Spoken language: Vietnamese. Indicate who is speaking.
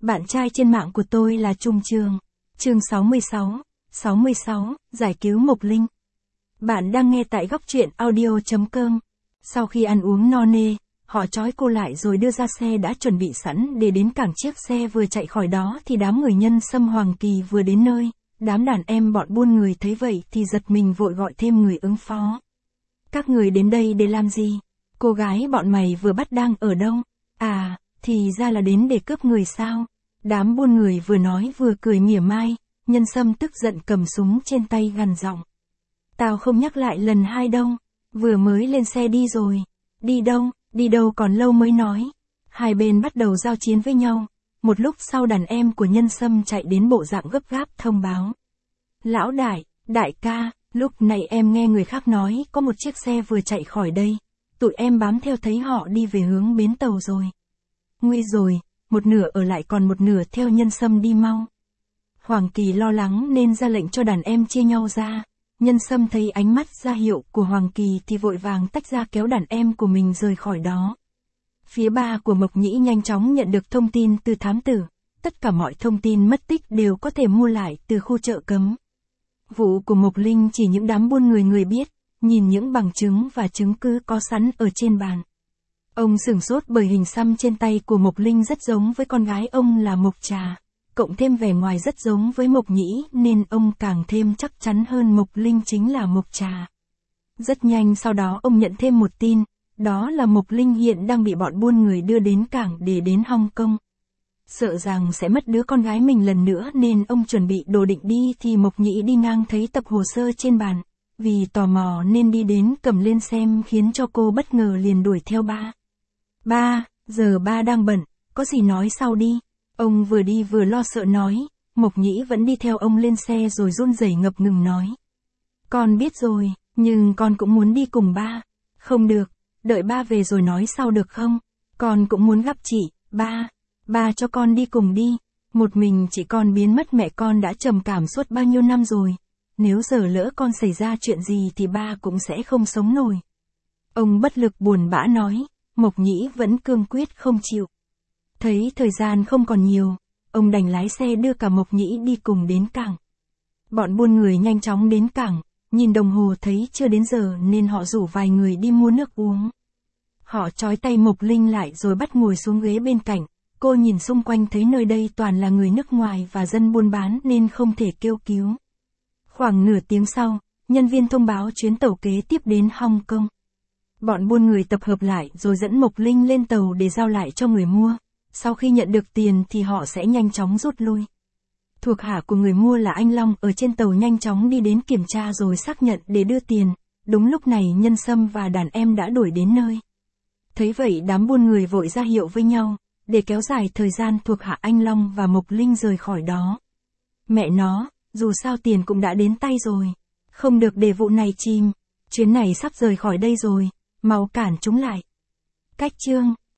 Speaker 1: Bạn trai trên mạng của tôi là Trung Trường. Chương 66, giải cứu Mộc Linh. Bạn đang nghe tại góc truyện audio.com. Sau khi ăn uống no nê, họ trói cô lại rồi đưa ra xe đã chuẩn bị sẵn để đến cảng. Chiếc xe vừa chạy khỏi đó thì đám người Nhân Sâm Hoàng Kỳ vừa đến nơi. Đám đàn em bọn buôn người thấy vậy thì giật mình vội gọi thêm người ứng phó. Các người đến đây để làm gì? Cô gái bọn mày vừa bắt đang ở đâu? À, thì ra là đến để cướp người sao? Đám buôn người vừa nói vừa cười mỉa mai. Nhân Sâm tức giận cầm súng trên tay gằn giọng. Tao không nhắc lại lần hai đâu. Vừa mới lên xe đi rồi. Đi đâu còn lâu mới nói. Hai bên bắt đầu giao chiến với nhau. Một lúc sau đàn em của Nhân Sâm chạy đến bộ dạng gấp gáp thông báo. Lão đại ca, lúc này em nghe người khác nói có một chiếc xe vừa chạy khỏi đây. Tụi em bám theo thấy họ đi về hướng bến tàu rồi. Nguy rồi, một nửa ở lại còn một nửa theo Nhân Sâm đi mau. Hoàng Kỳ lo lắng nên ra lệnh cho đàn em chia nhau ra. Nhân Sâm thấy ánh mắt ra hiệu của Hoàng Kỳ thì vội vàng tách ra kéo đàn em của mình rời khỏi đó. Phía ba của Mộc Nhĩ nhanh chóng nhận được thông tin từ thám tử. Tất cả mọi thông tin mất tích đều có thể mua lại từ khu chợ cấm. Vụ của Mộc Linh chỉ những đám buôn người biết, nhìn những bằng chứng và chứng cứ có sẵn ở trên bàn. Ông sửng sốt bởi hình xăm trên tay của Mộc Linh rất giống với con gái ông là Mộc Trà. Cộng thêm vẻ ngoài rất giống với Mộc Nhĩ nên ông càng thêm chắc chắn hơn Mộc Linh chính là Mộc Trà. Rất nhanh sau đó ông nhận thêm một tin, đó là Mộc Linh hiện đang bị bọn buôn người đưa đến cảng để đến Hong Kong. Sợ rằng sẽ mất đứa con gái mình lần nữa nên ông chuẩn bị đồ định đi thì Mộc Nhĩ đi ngang thấy tập hồ sơ trên bàn. Vì tò mò nên đi đến cầm lên xem khiến cho cô bất ngờ liền đuổi theo ba. Giờ ba đang bận, có gì nói sau đi. Ông vừa đi vừa lo sợ nói, Mộc Nhĩ vẫn đi theo ông lên xe rồi run rẩy ngập ngừng nói. Con biết rồi, nhưng con cũng muốn đi cùng ba. Không được, đợi ba về rồi nói sau được không? Con cũng muốn gặp chị, ba cho con đi cùng đi. Một mình chị con biến mất mẹ con đã trầm cảm suốt bao nhiêu năm rồi. Nếu giờ lỡ con xảy ra chuyện gì thì ba cũng sẽ không sống nổi. Ông bất lực buồn bã nói, Mộc Nhĩ vẫn cương quyết không chịu. Thấy thời gian không còn nhiều, ông đành lái xe đưa cả Mộc Nhĩ đi cùng đến cảng. Bọn buôn người nhanh chóng đến cảng, nhìn đồng hồ thấy chưa đến giờ nên họ rủ vài người đi mua nước uống. Họ trói tay Mộc Linh lại rồi bắt ngồi xuống ghế bên cạnh. Cô nhìn xung quanh thấy nơi đây toàn là người nước ngoài và dân buôn bán nên không thể kêu cứu. Khoảng nửa tiếng sau, nhân viên thông báo chuyến tàu kế tiếp đến Hong Kong. Bọn buôn người tập hợp lại rồi dẫn Mộc Linh lên tàu để giao lại cho người mua. Sau khi nhận được tiền thì họ sẽ nhanh chóng rút lui. Thuộc hạ của người mua là anh Long ở trên tàu nhanh chóng đi đến kiểm tra rồi xác nhận để đưa tiền. Đúng lúc này Nhân Sâm và đàn em đã đuổi đến nơi. Thấy vậy đám buôn người vội ra hiệu với nhau, để kéo dài thời gian thuộc hạ anh Long và Mộc Linh rời khỏi đó. Mẹ nó, dù sao tiền cũng đã đến tay rồi. Không được để vụ này chìm. Chuyến này sắp rời khỏi đây rồi, mau cản chúng lại. Cách chương